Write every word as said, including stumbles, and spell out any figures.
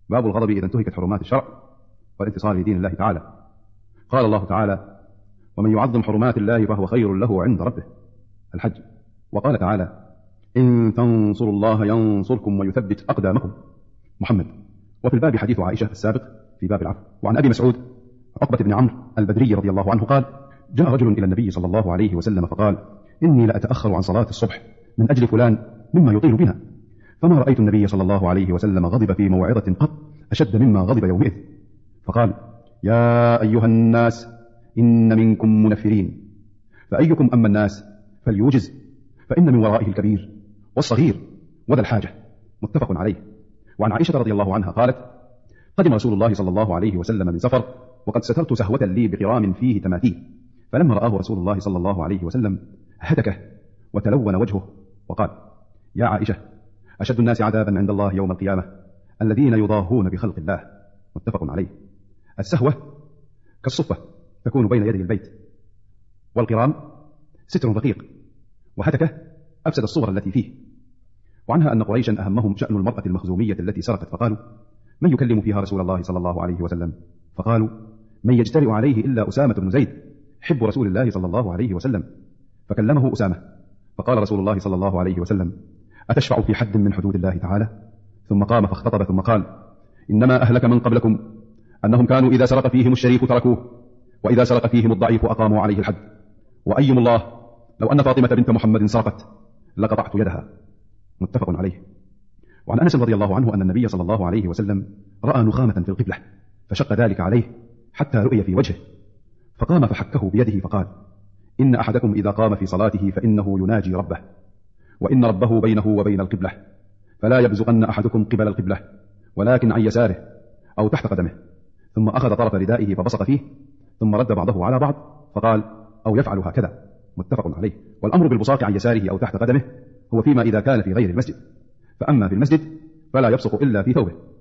باب الغضب إذا انتهكت حرمات الشرع والانتصار لدين الله تعالى. قال الله تعالى: ومن يعظم حرمات الله فهو خير له عند ربه، الحج. وقال تعالى: إن تنصروا الله ينصركم ويثبت أقدامكم، محمد. وفي الباب حديث عائشة السابق في باب العفو. وعن أبي مسعود عقبة بن عمرو البدري رضي الله عنه قال: جاء رجل إلى النبي صلى الله عليه وسلم فقال: إني لأتأخر عن صلاة الصبح من أجل فلان مما يطيل بنا، فما رأيت النبي صلى الله عليه وسلم غضب في موعظة قط أشد مما غضب يومئذ، فقال: يا أيها الناس إن منكم منفرين، فأيكم أما الناس فليوجز، فإن من ورائه الكبير والصغير وذا الحاجة، متفق عليه. وعن عائشة رضي الله عنها قالت: قدم رسول الله صلى الله عليه وسلم من سفر وقد سترت سهوة لي بقرام فيه تماثيل، فلما رآه رسول الله صلى الله عليه وسلم هتكه وتلون وجهه وقال: يا عائشة، أشد الناس عذابا عند الله يوم القيامة الذين يضاهون بخلق الله، متفق عليه. السهوة كالصفة تكون بين يدي البيت، والقرام ستر رقيق، وهتكه أفسد الصور التي فيه. وعنها أن قريشا أهمهم شأن المرأة المخزومية التي سرقت، فقالوا: من يكلم فيها رسول الله صلى الله عليه وسلم؟ فقالوا: من يجترئ عليه إلا أسامة بن زيد حب رسول الله صلى الله عليه وسلم، فكلمه أسامة، فقال رسول الله صلى الله عليه وسلم: أتشفع في حد من حدود الله تعالى؟ ثم قام فاختطب ثم قال: إنما أهلك من قبلكم أنهم كانوا إذا سرق فيهم الشريف تركوه، وإذا سرق فيهم الضعيف أقاموا عليه الحد، وأيم الله لو أن فاطمة بنت محمد سرقت لقطعت يدها، متفق عليه. وعن أنس رضي الله عنه أن النبي صلى الله عليه وسلم رأى نخامة في القبلة فشق ذلك عليه حتى رؤي في وجهه، فقام فحكه بيده فقال: إن أحدكم إذا قام في صلاته فإنه يناجي ربه، وإن ربه بينه وبين القبلة، فلا يبزغن أحدكم قبل القبلة ولكن عن يساره أو تحت قدمه. ثم أخذ طرف ردائه فبصق فيه، ثم رد بعضه على بعض فقال: أو يفعل هكذا، متفق عليه. والأمر بالبصاق عن يساره أو تحت قدمه هو فيما إذا كان في غير المسجد، فأما في المسجد فلا يبصق إلا في ثوبه.